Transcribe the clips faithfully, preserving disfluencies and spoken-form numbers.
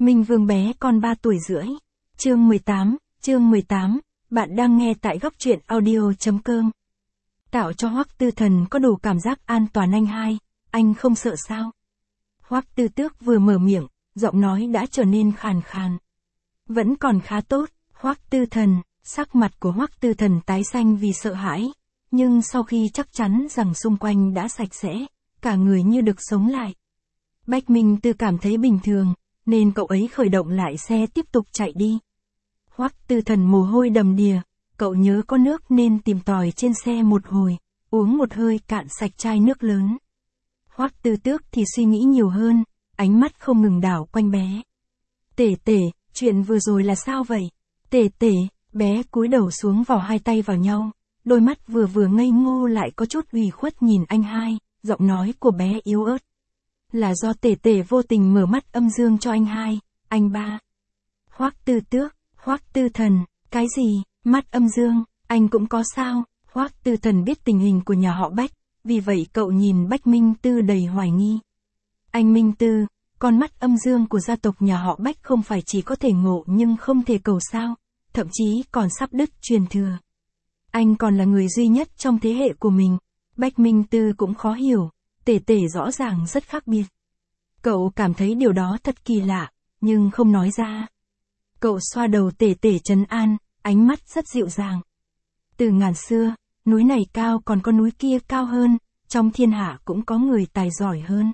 Minh Vương bé con ba tuổi rưỡi. Chương mười tám, chương mười tám, bạn đang nghe tại góc truyện audio.com. Tạo cho Hoắc Tư Thần có đủ cảm giác an toàn anh hai, anh không sợ sao? Hoắc Tư Tước vừa mở miệng, giọng nói đã trở nên khàn khàn. Vẫn còn khá tốt, Hoắc Tư Thần, sắc mặt của Hoắc Tư Thần tái xanh vì sợ hãi, nhưng sau khi chắc chắn rằng xung quanh đã sạch sẽ, cả người như được sống lại. Bách Minh Tư cảm thấy bình thường, nên cậu ấy khởi động lại xe tiếp tục chạy đi. Hoắc Tư Thần mồ hôi đầm đìa, cậu nhớ có nước nên tìm tòi trên xe một hồi, uống một hơi cạn sạch chai nước lớn. Hoắc Tư Tước thì suy nghĩ nhiều hơn, ánh mắt không ngừng đảo quanh bé. Tể tể, chuyện vừa rồi là sao vậy? Tể tể, bé cúi đầu xuống vò hai tay vào nhau, đôi mắt vừa vừa ngây ngô lại có chút ủy khuất nhìn anh hai, giọng nói của bé yếu ớt. Là do tể tể vô tình mở mắt âm dương cho anh hai, anh ba. Hoắc Tư Tước, Hoắc Tư Thần, cái gì, mắt âm dương, anh cũng có sao? Hoắc Tư Thần biết tình hình của nhà họ Bách, vì vậy cậu nhìn Bách Minh Tư đầy hoài nghi. Anh Minh Tư, con mắt âm dương của gia tộc nhà họ Bách không phải chỉ có thể ngộ nhưng không thể cầu sao, thậm chí còn sắp đứt truyền thừa. Anh còn là người duy nhất trong thế hệ của mình. Bách Minh Tư cũng khó hiểu, tể tể rõ ràng rất khác biệt. Cậu cảm thấy điều đó thật kỳ lạ, nhưng không nói ra. Cậu xoa đầu tể tể trấn an, ánh mắt rất dịu dàng. Từ ngàn xưa, núi này cao còn có núi kia cao hơn, trong thiên hạ cũng có người tài giỏi hơn.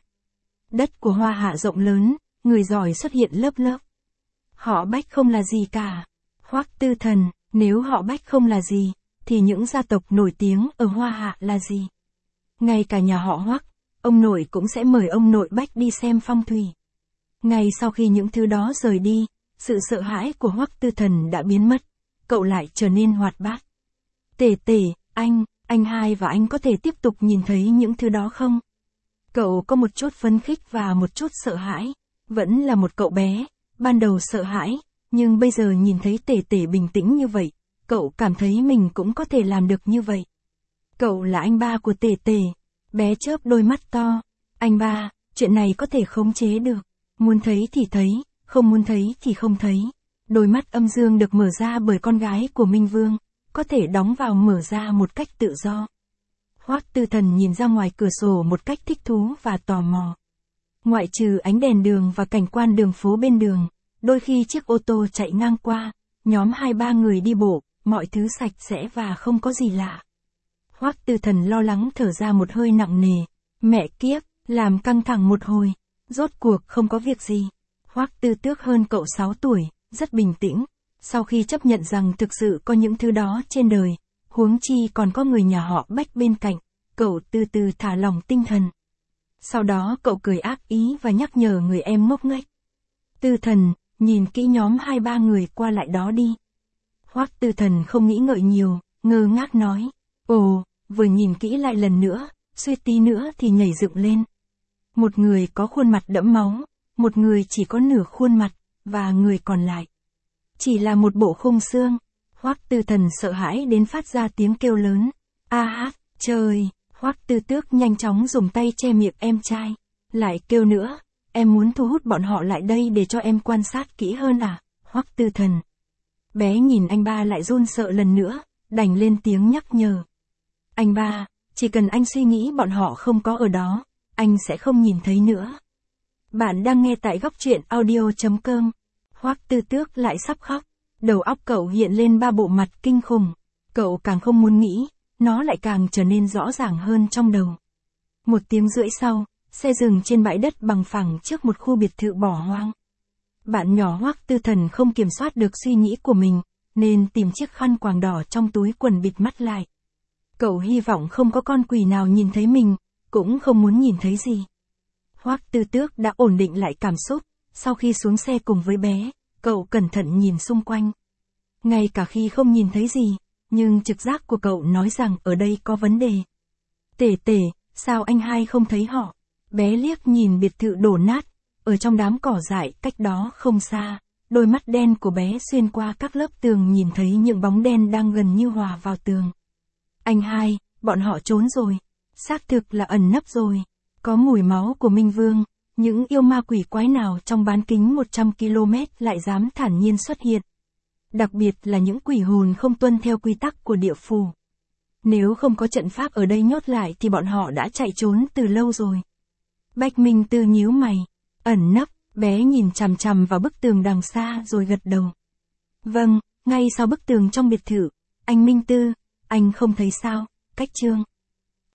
Đất của Hoa Hạ rộng lớn, người giỏi xuất hiện lớp lớp. Họ Bách không là gì cả. Hoắc Tư Thần, nếu họ Bách không là gì, thì những gia tộc nổi tiếng ở Hoa Hạ là gì? Ngay cả nhà họ Hoắc, ông nội cũng sẽ mời ông nội Bách đi xem phong thủy. Ngay sau khi những thứ đó rời đi, sự sợ hãi của Hoắc Tư Thần đã biến mất, cậu lại trở nên hoạt bát. Tể tể, anh, anh hai và anh có thể tiếp tục nhìn thấy những thứ đó không? Cậu có một chút phấn khích và một chút sợ hãi, vẫn là một cậu bé, ban đầu sợ hãi, nhưng bây giờ nhìn thấy tể tể bình tĩnh như vậy, cậu cảm thấy mình cũng có thể làm được như vậy. Cậu là anh ba của tể tể, bé chớp đôi mắt to, anh ba, chuyện này có thể khống chế được, muốn thấy thì thấy, không muốn thấy thì không thấy. Đôi mắt âm dương được mở ra bởi con gái của Minh Vương, có thể đóng vào mở ra một cách tự do. Hoắc Tư Thần nhìn ra ngoài cửa sổ một cách thích thú và tò mò. Ngoại trừ ánh đèn đường và cảnh quan đường phố bên đường, đôi khi chiếc ô tô chạy ngang qua, nhóm hai ba người đi bộ, mọi thứ sạch sẽ và không có gì lạ. Hoắc Tư Thần lo lắng thở ra một hơi nặng nề. Mẹ kiếp, làm căng thẳng một hồi, rốt cuộc không có việc gì. Hoắc Tư Tước hơn cậu sáu tuổi, rất bình tĩnh. Sau khi chấp nhận rằng thực sự có những thứ đó trên đời, huống chi còn có người nhà họ Bách bên cạnh, cậu từ từ thả lỏng tinh thần. Sau đó cậu cười ác ý và nhắc nhở người em ngốc nghếch. Tư Thần, nhìn kỹ nhóm hai ba người qua lại đó đi. Hoắc Tư Thần không nghĩ ngợi nhiều, ngơ ngác nói. Ồ, vừa nhìn kỹ lại lần nữa, suýt tí nữa thì nhảy dựng lên. Một người có khuôn mặt đẫm máu, một người chỉ có nửa khuôn mặt, và người còn lại chỉ là một bộ khung xương. Hoắc Tư Thần sợ hãi đến phát ra tiếng kêu lớn. A hát, trời! Hoắc Tư Tước nhanh chóng dùng tay che miệng em trai. Lại kêu nữa, em muốn thu hút bọn họ lại đây để cho em quan sát kỹ hơn à? Hoắc Tư Thần. Bé nhìn anh ba lại run sợ lần nữa, đành lên tiếng nhắc nhở. Anh ba, chỉ cần anh suy nghĩ bọn họ không có ở đó, anh sẽ không nhìn thấy nữa. Bạn đang nghe tại góc truyện audio.com. Hoắc Tư Tước lại sắp khóc, đầu óc cậu hiện lên ba bộ mặt kinh khủng. Cậu càng không muốn nghĩ, nó lại càng trở nên rõ ràng hơn trong đầu. Một tiếng rưỡi sau, xe dừng trên bãi đất bằng phẳng trước một khu biệt thự bỏ hoang. Bạn nhỏ Hoắc Tư Thần không kiểm soát được suy nghĩ của mình, nên tìm chiếc khăn quàng đỏ trong túi quần bịt mắt lại. Cậu hy vọng không có con quỷ nào nhìn thấy mình, cũng không muốn nhìn thấy gì. Hoắc Tư Tước đã ổn định lại cảm xúc, sau khi xuống xe cùng với bé, cậu cẩn thận nhìn xung quanh. Ngay cả khi không nhìn thấy gì, nhưng trực giác của cậu nói rằng ở đây có vấn đề. Tể tể, sao anh hai không thấy họ? Bé liếc nhìn biệt thự đổ nát, ở trong đám cỏ dại cách đó không xa, đôi mắt đen của bé xuyên qua các lớp tường nhìn thấy những bóng đen đang gần như hòa vào tường. Anh hai, bọn họ trốn rồi, xác thực là ẩn nấp rồi, có mùi máu của Minh Vương, Những yêu ma quỷ quái nào trong bán kính một trăm ki lô mét lại dám thản nhiên xuất hiện. Đặc biệt là những quỷ hồn không tuân theo quy tắc của địa phủ. Nếu không có trận pháp ở đây nhốt lại thì bọn họ đã chạy trốn từ lâu rồi. Bạch Minh Tư nhíu mày, ẩn nấp, bé nhìn chằm chằm vào bức tường đằng xa rồi gật đầu. Vâng, ngay sau bức tường trong biệt thự, anh Minh Tư, anh không thấy sao, cách Trương